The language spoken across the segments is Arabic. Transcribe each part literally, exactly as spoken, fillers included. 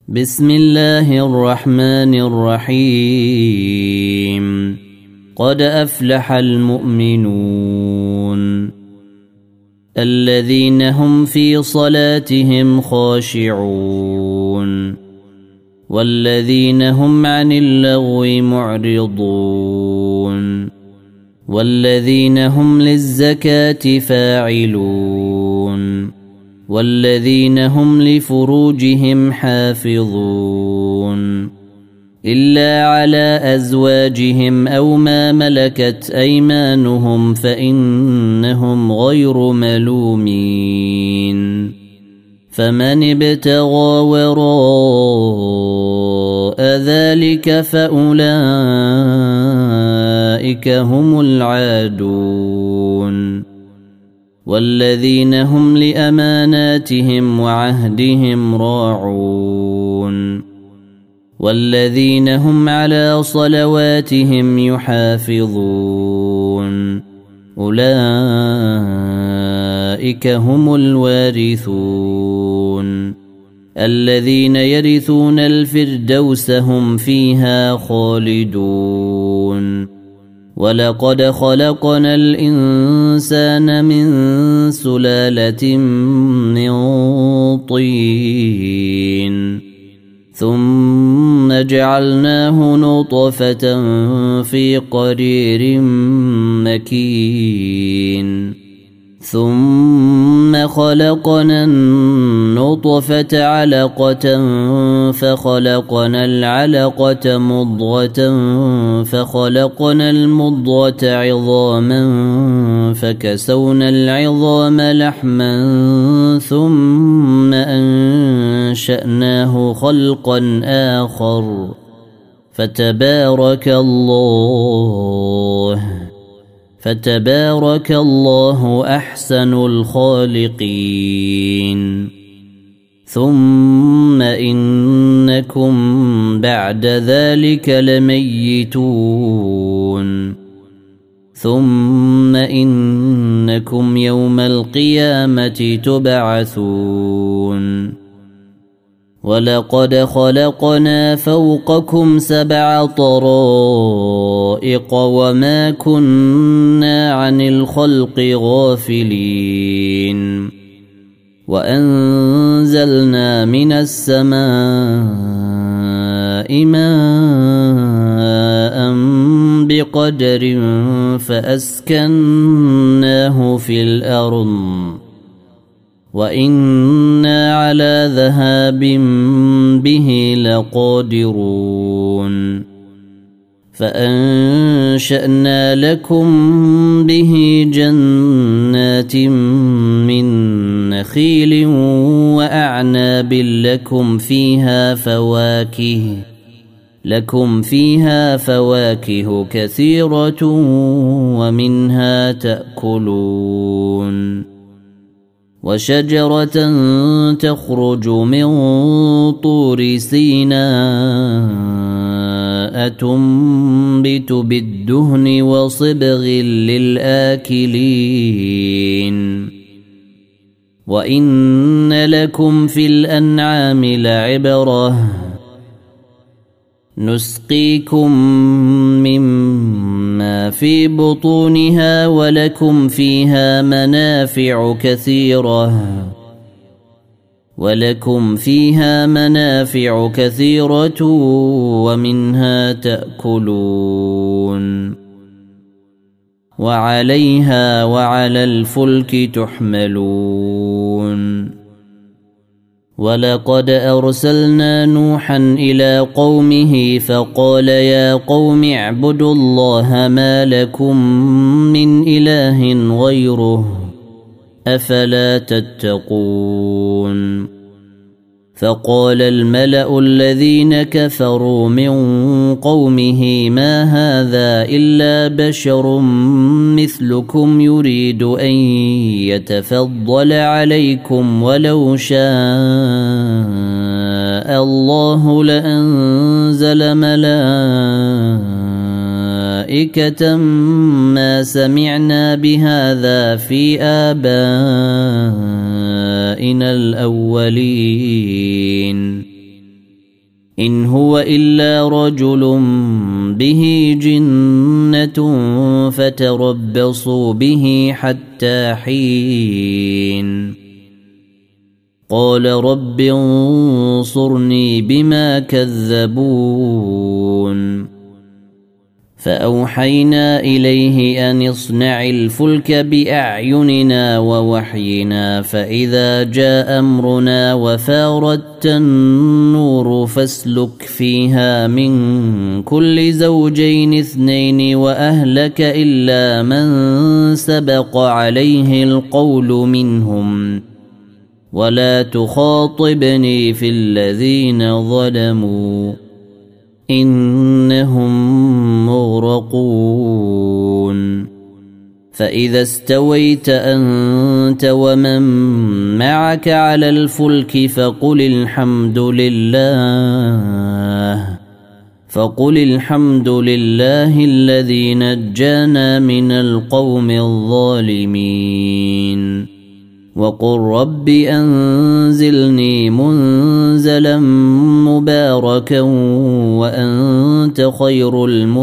بسم الله الرحمن الرحيم. قد أفلح المؤمنون الذين هم في صلاتهم خاشعون والذين هم عن اللغو معرضون والذين هم للزكاة فاعلون والذين هم لفروجهم حافظون إلا على أزواجهم أو ما ملكت أيمانهم فإنهم غير ملومين. فمن ابتغى وراء ذلك فأولئك هم العادون والذين هم لأماناتهم وعهدهم راعون والذين هم على صلواتهم يحافظون أولئك هم الوارثون الذين يرثون الفردوس هم فيها خالدون. ولقد خلقنا الإنسان من سلالة من طين ثم جعلناه نطفة في قرير مكين ثم خلقنا النطفة علقة فخلقنا العلقة مضغة فخلقنا المضغة عظاما فكسونا العظام لحما ثم أنشأناه خلقا آخر فتبارك الله فتبارك الله أحسن الخالقين. ثم إنكم بعد ذلك لميتون ثم إنكم يوم القيامة تبعثون. ولقد خلقنا فوقكم سبع طرائق وما كنا عن الخلق غافلين وأنزلنا من السماء ماء بقدر فأسكناه في الأرض وإنا على ذهاب به لقادرون. فأنشأنا لكم به جنات من نخيل وأعناب لكم فيها فواكه لكم فيها فواكه كثيرة ومنها تأكلون. وشجرة تخرج من طور سيناء تنبت بالدهن وصبغ للآكلين. وإن لكم في الأنعام لعبرة نسقيكم مما في بطونها ولكم فيها منافع كثيرة ولكم فيها منافع كثيرة ومنها تأكلون وعليها وعلى الفلك تحملون. ولقد أرسلنا نوحا إلى قومه فقال يا قوم اعبدوا الله ما لكم من إله غيره أفلا تتقون. فقال الملأ الذين كفروا من قومه ما هذا إلا بشر مثلكم يريد أن يتفضل عليكم ولو شاء الله لأنزل ملائكة ما سمعنا بهذا في آبائنا الأولين إن هو إلا رجل به جنة فتربصوا به حتى حين قال رب انصرني بما كذبون فأوحينا إليه أن اصنع الفلك بأعيننا ووحينا فإذا جاء أمرنا وفاردت النور فاسلك فيها من كل زوجين اثنين وأهلك إلا من سبق عليه القول منهم ولا تخاطبني في الذين ظلموا إنهم مغرقون فإذا استويت أنت ومن معك على الفلك فقل الحمد لله فقل الحمد لله الذي نجانا من القوم الظالمين وقل رب أنزلني منزلا مباركا وأنت خير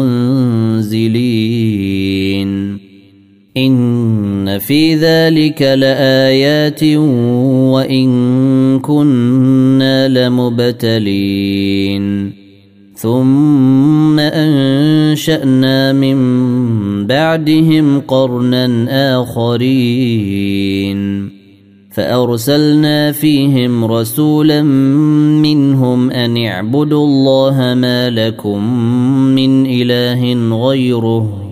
المنزلين إن في ذلك لآيات وإن كنا لمبتلين ثم أنشأنا من بعدهم قرنا آخرين فأرسلنا فيهم رسولا منهم أن اعبدوا الله ما لكم من إله غيره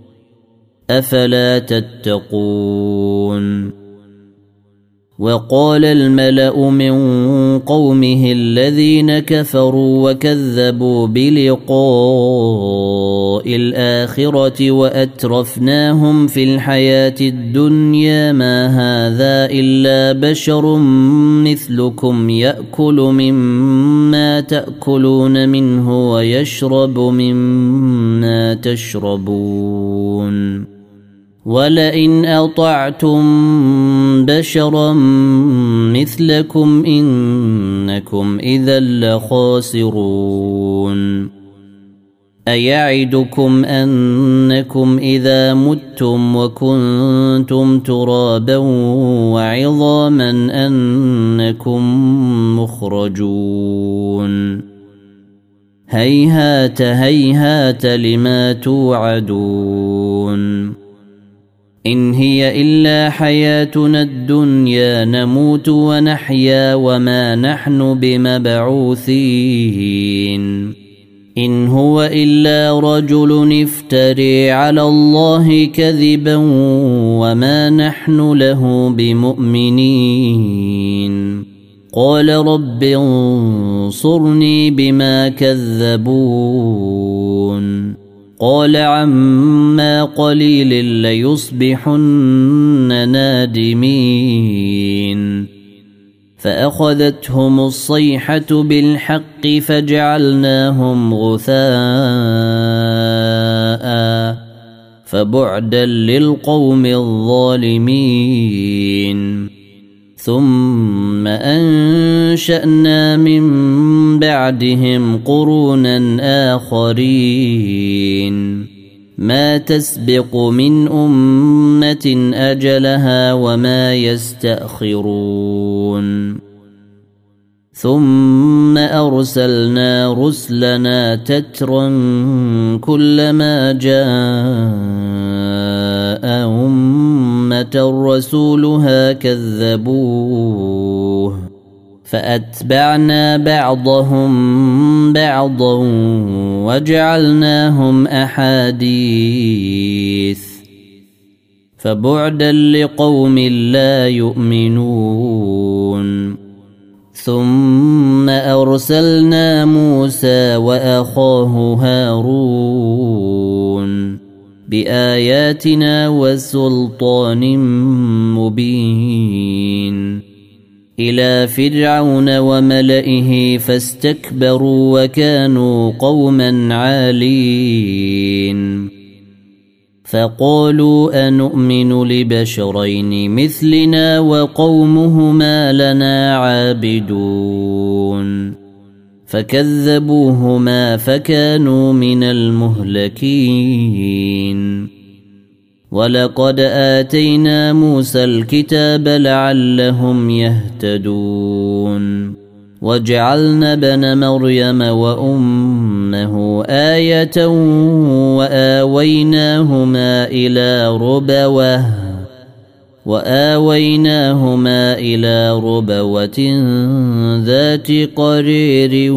أفلا تتقون وقال الملأ من قومه الذين كفروا وكذبوا بلقاء الآخرة وأترفناهم في الحياة الدنيا ما هذا إلا بشر مثلكم يأكل مما تأكلون منه ويشرب مما تشربون ولئن أطعتم بشرا مثلكم إنكم إذا لخاسرون أيعدكم أنكم إذا متم وكنتم ترابا وعظاما أنكم مخرجون هيهات هيهات لما توعدون إن هي إلا حياتنا الدنيا نموت ونحيا وما نحن بمبعوثين إن هو إلا رجل افتري على الله كذبا وما نحن له بمؤمنين قال رب انصرني بما كذبون قال عما قليل ليصبحن نادمين فأخذتهم الصيحة بالحق فجعلناهم غثاء فبعدا للقوم الظالمين ثم أنشأنا من بعدهم قرونا آخرين ما تسبق من أمة أجلها وما يستأخرون ثم أرسلنا رسلنا تترا كلما جاء أمة رسولها كذبوه فأتبعنا بعضهم بعضا وجعلناهم أحاديث فبعدا لقوم لا يؤمنون ثم أرسلنا موسى وأخاه هارون بآياتنا وسلطان مبين إلى فرعون وملئه فاستكبروا وكانوا قوما عالين فقالوا أنؤمن لبشرين مثلنا وقومهما لنا عابدون فكذبوهما فكانوا من المهلكين. ولقد آتينا موسى الكتاب لعلهم يهتدون وجعلنا ابن مريم وأمه آية وآويناهما إلى ربوة وآويناهما إلى ربوة ذات قرير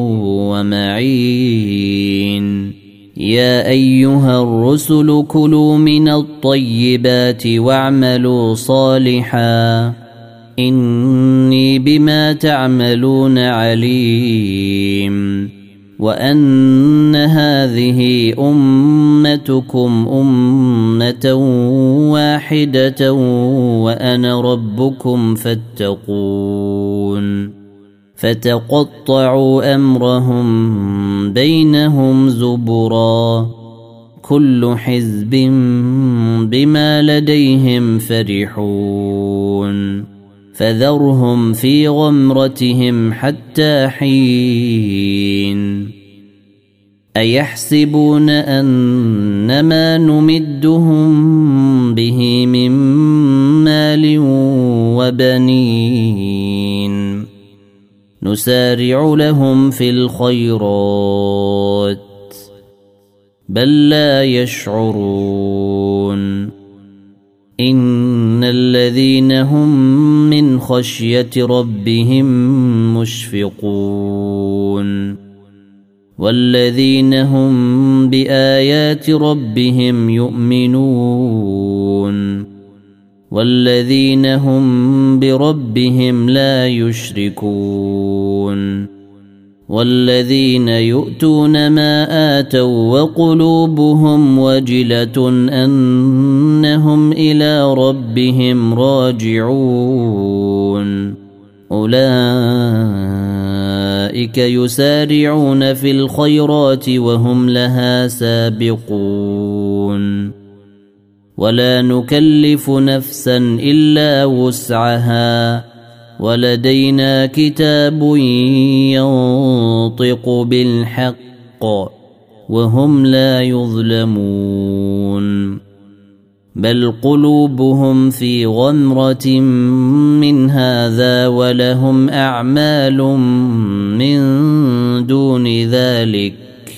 ومعين. يا أيها الرسل كلوا من الطيبات واعملوا صالحا إني بما تعملون عليم. وأن هذه أمتكم أمة واحدة وأنا ربكم فاتقون. فتقطعوا أمرهم بينهم زبرا كل حزب بما لديهم فرحون. فذرهم في غمرتهم حتى حين. أيحسبون أنما نمدهم به من مال وبنين نسارع لهم في الخيرات بل لا يشعرون. إن الذين هم من خشية ربهم مشفقون والذين هم بآيات ربهم يؤمنون والذين هم بربهم لا يشركون والذين يؤتون ما آتوا وقلوبهم وجلة أنهم إلى ربهم راجعون أولئك يسارعون في الخيرات وهم لها سابقون. ولا نكلف نفسا إلا وسعها ولدينا كتاب ينطق بالحق وهم لا يظلمون. بل قلوبهم في غمرة من هذا ولهم أعمال من دون ذلك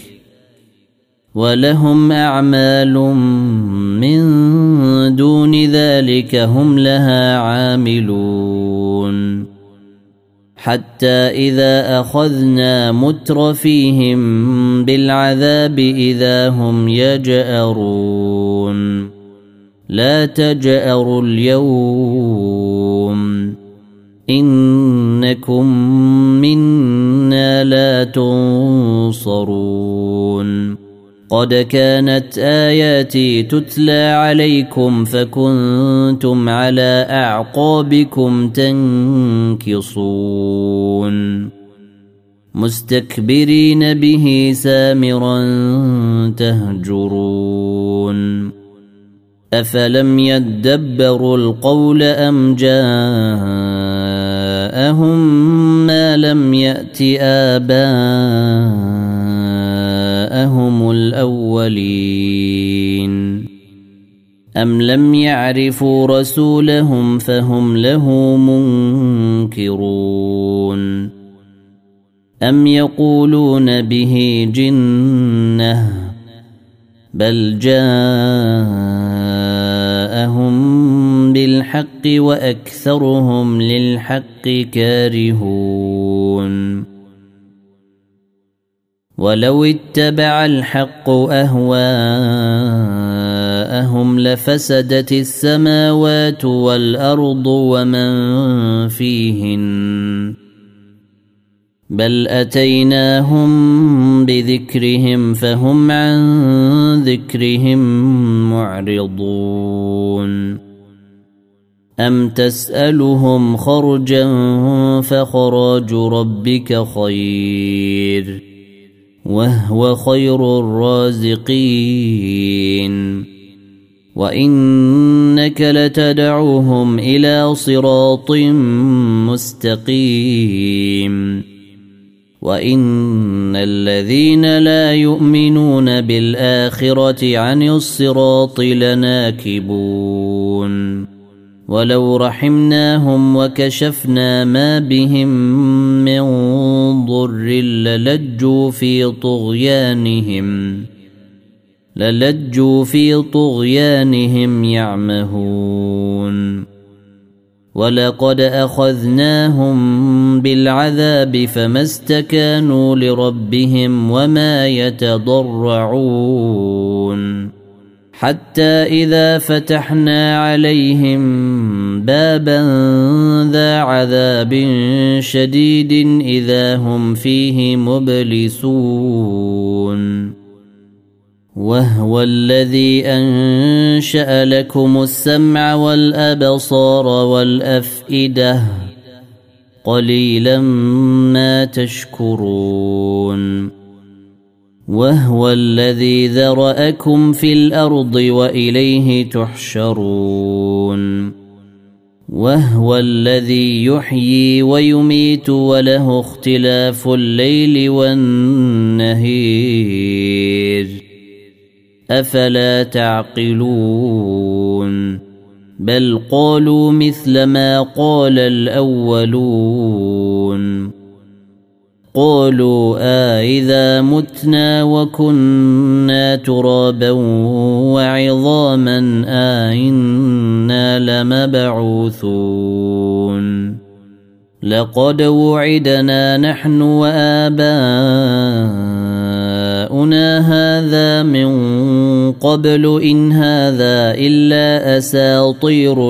ولهم أعمال من دون ذلك هم لها عاملون. حتى إذا أخذنا مترفيهم بالعذاب إذا هم يجأرون لا تجأروا اليوم إنكم منا لا تنصرون. قد كانت آياتي تتلى عليكم فكنتم على أعقابكم تنكصون مستكبرين به سامرا تهجرون. أفلم يدبروا القول أم جاءهم ما لم يأت آباءهم الأولين أم لم يعرفوا رسولهم فهم له منكرون أم يقولون به جنة بل جاءهم بالحق وأكثرهم للحق كارهون. ولو اتبع الحق أهواءهم لفسدت السماوات والأرض ومن فيهن بل أتيناهم بذكرهم فهم عن ذكرهم معرضون. أم تسألهم خرجا فخراج ربك خير وهو خير الرازقين وإنك لتدعوهم إلى صراط مستقيم وإن الذين لا يؤمنون بالآخرة عن الصراط لناكبون ولو رحمناهم وكشفنا ما بهم من ضر للجوا في طغيانهم للجوا في طغيانهم يعمهون ولقد أخذناهم بالعذاب فما استكانوا لربهم وما يتضرعون حتى إذا فتحنا عليهم بابا ذا عذاب شديد إذا هم فيه مبلسون وهو الذي أنشأ لكم السمع والأبصار والأفئدة قليلا ما تشكرون وهو الذي ذرأكم في الأرض وإليه تحشرون وهو الذي يحيي ويميت وله اختلاف الليل والنهار أفلا تعقلون بل قالوا مثل ما قال الأولون قالوا آئذا متنا وكنا ترابا وعظاما آئنا لمبعوثون لقد وعدنا نحن وآباؤنا هذا من قبل إن هذا إلا أساطير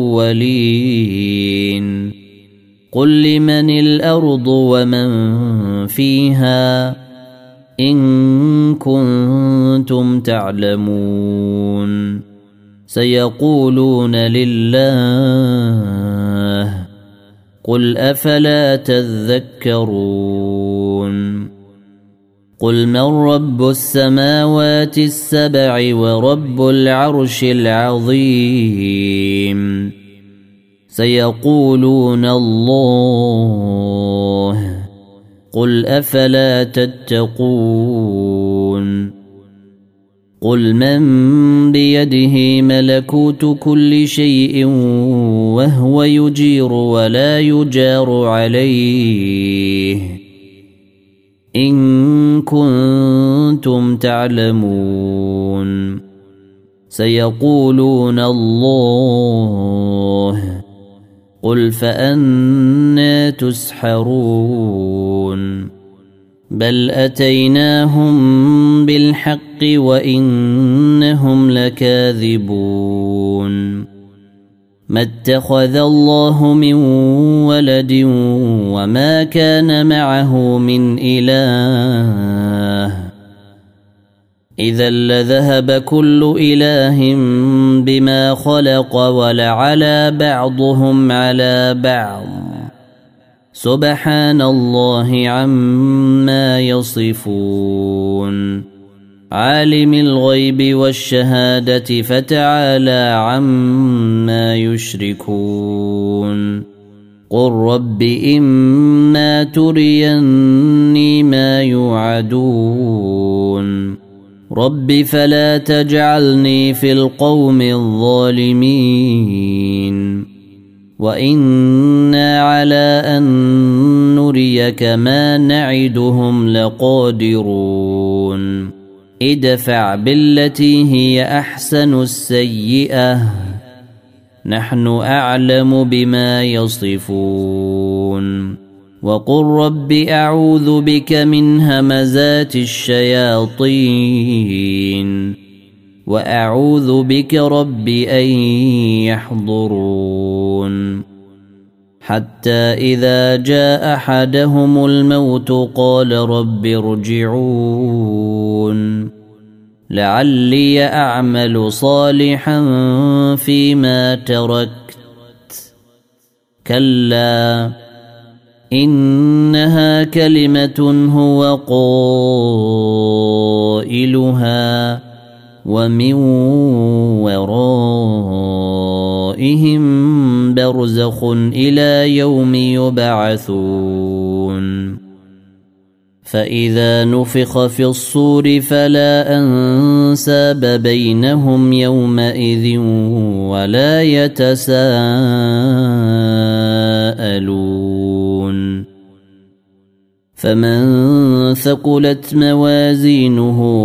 الأولين قل لمن الأرض ومن فيها إن كنتم تعلمون سيقولون لله قل أفلا تذكرون قل من رب السماوات السبع ورب العرش العظيم سيقولون الله قل أفلا تتقون قل من بيده ملكوت كل شيء وهو يجير ولا يجار عليه إن كنتم تعلمون سيقولون الله قل فأنى تسحرون بل أتيناهم بالحق وإنهم لكاذبون ما اتخذ الله من ولد وما كان معه من إله إذا لذهب كل إله بما خلق ولعلى بعضهم على بعض سبحان الله عما يصفون عالم الغيب والشهادة فتعالى عما يشركون قل رب إما تريني ما يوعدون رب فلا تجعلني في القوم الظالمين وإنا على أن نريك ما نعدهم لقادرون ادفع بالتي هي أحسن السيئة نحن أعلم بما يصفون وقل رب أعوذ بك من همزات الشياطين وأعوذ بك رب أن يحضرون حتى إذا جاء أحدهم الموت قال رب ارجعون لعلي أعمل صالحا فيما تركت كلا إنها كلمة هو قائلها ومن ورائهم برزخ إلى يوم يبعثون فإذا نفخ في الصور فلا أنساب بينهم يومئذ ولا يتساءلون فمن ثقلت موازينه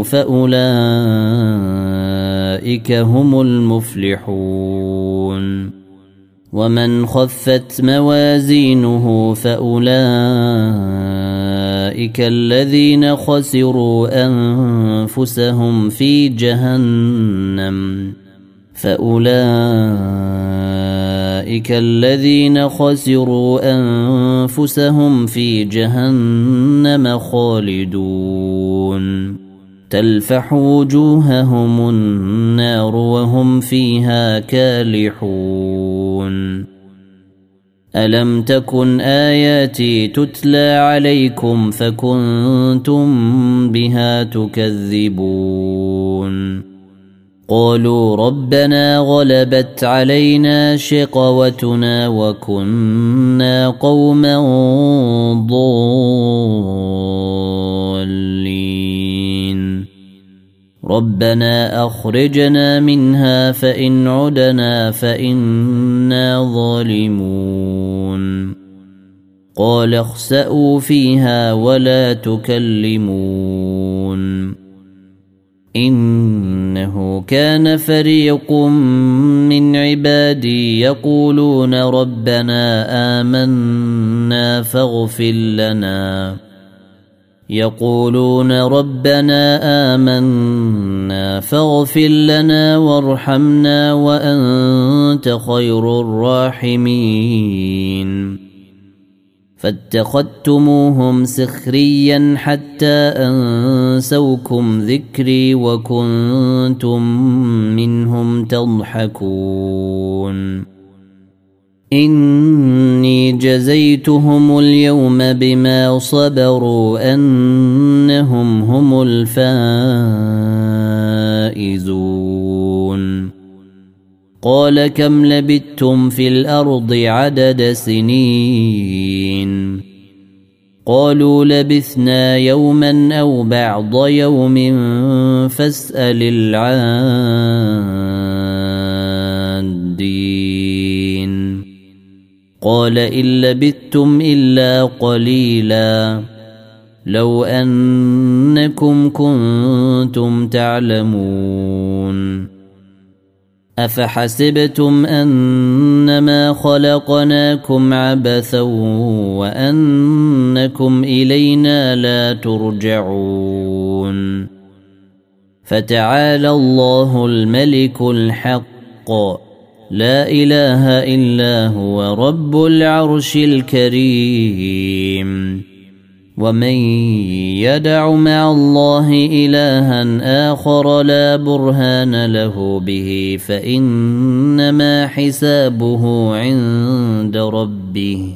فأولئك هم المفلحون ومن خفت موازينه فأولئك الذين خسروا أنفسهم في جهنم فأولئك الذين خسروا أنفسهم في جهنم خالدون تلفح وجوههم النار وهم فيها كالحون ألم تكن آياتي تتلى عليكم فكنتم بها تكذبون قالوا ربنا غلبت علينا شقوتنا وكنا قوما ضالين ربنا أخرجنا منها فإن عدنا فإنا ظالمون قال اخسأوا فيها ولا تكلمون إنه كان فريق من عبادي يقولون ربنا آمنا فاغفر لنا يقولون ربنا آمنا فاغفر لنا وارحمنا وأنت خير الراحمين فاتخذتموهم سخريا حتى أنسوكم ذكري وكنتم منهم تضحكون إني جزيتهم اليوم بما صبروا أنهم هم الفائزون قال كم لبثتم في الأرض عدد سنين قالوا لبثنا يوما أو بعض يوم فاسأل العادين قال إن لبثتم إلا قليلا لو أنكم كنتم تعلمون أفحسبتم أنما خلقناكم عبثا وأنكم إلينا لا ترجعون فتعالى الله الملك الحق لا إله إلا هو رب العرش الكريم ومن يدع مع الله إلها آخر لا برهان له به فإنما حسابه عند ربه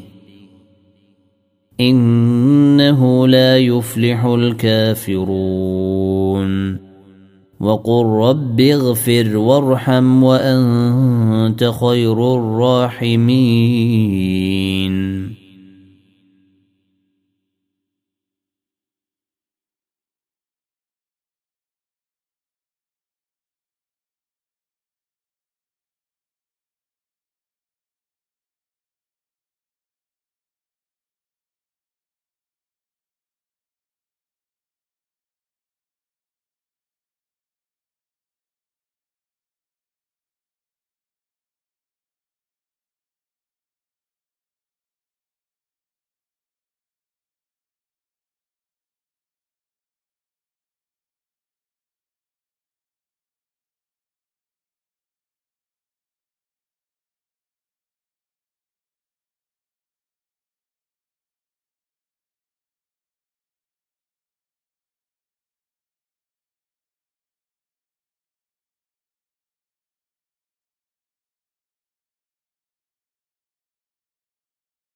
إنه لا يفلح الكافرون وقل رب اغفر وارحم وأنت خير الراحمين